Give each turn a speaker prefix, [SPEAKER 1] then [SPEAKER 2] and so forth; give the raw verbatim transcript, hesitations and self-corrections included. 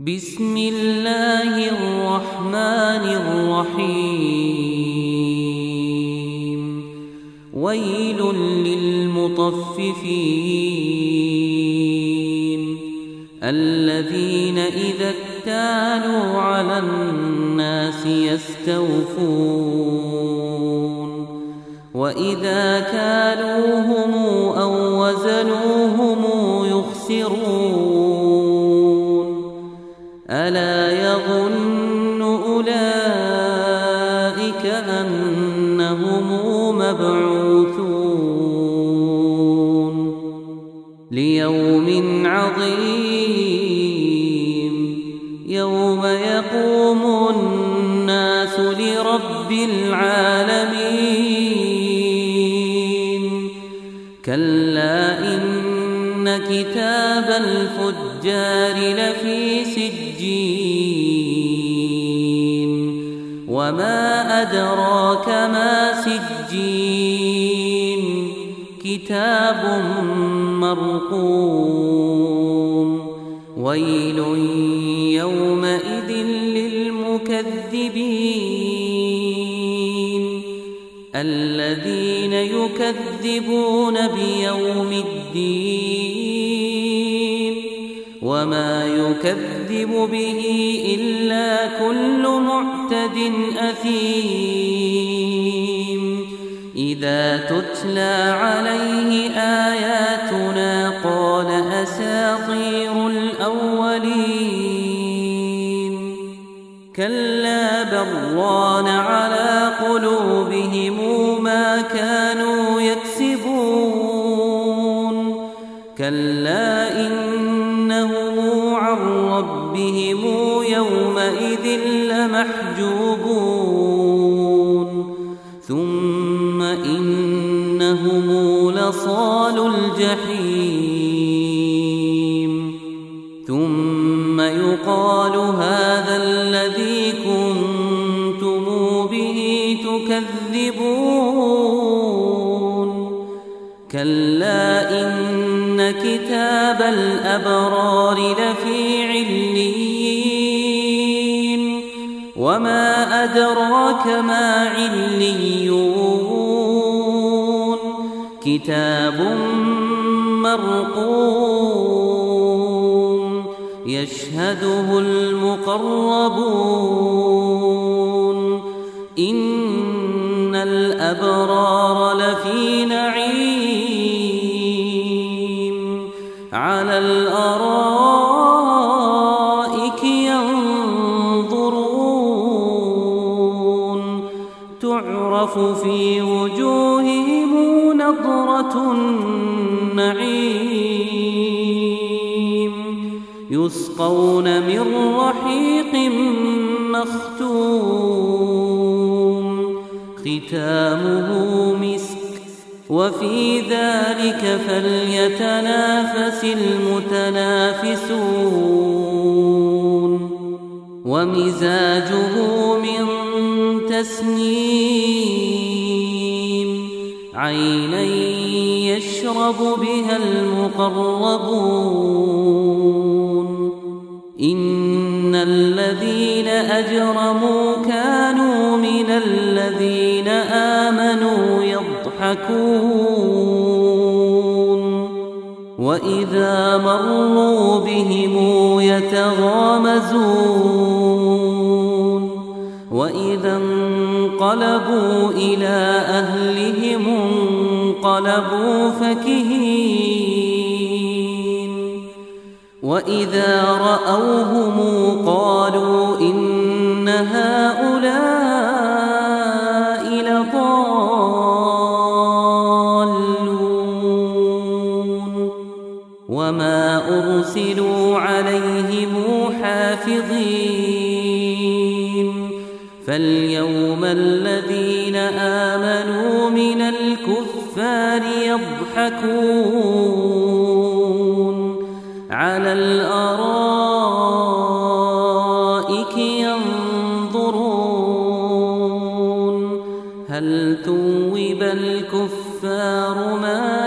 [SPEAKER 1] بسم الله الرحمن الرحيم ويل للمطففين الذين إذا اكتالوا على الناس يستوفون وإذا كالوهم أو وزنوهم يخسرون ألا يظن أولئك أنهم مبعوثون ليوم عظيم يوم يقوم الناس لرب العالمين كلا إن كتاب الفجار لفي سجين وما أدراك ما سجين كتاب مرقوم ويل يومئذ للمكذبين الذين يكذبون بيوم الدين وما يكذب به إلا كل معتد أثيم إذا تتلى عليه آياتنا قال أساطير الأولين كلا بل ران على قلوبهم ما كانوا يكسبون كلا إنهم عن ربهم يومئذ لمحجوبون ثم إنهم لصالو الجحيم ثم يقال هذا الذي كنتم به تكذبون كلا إن كتاب الأبرار لفي عليين وما أدراك ما عليون كتاب مرقوم يشهده المقربون إن الأبرار لفي نعيم على الأرائك ينظرون تعرف في وجوههم نضرة النعيم يسقون من رحيق مختوم ختامه مسك وفي ذلك فليتنافس المتنافسون ومزاجه من تسنيم عينا يشرب بها المقربون إن الذين أجرموا كانوا من الذين آمنوا يضحكون وإذا مروا بهم يتغامزون وإذا انقلبوا إلى أهلهم انقلبوا فكهين وإذا رأوهم قالوا إن هؤلاء لضالون وما أرسلوا عليهم حافظين فاليوم الذين آمنوا من الكفار يضحكون على الأرائك ينظرون هل ثوب الكفار ما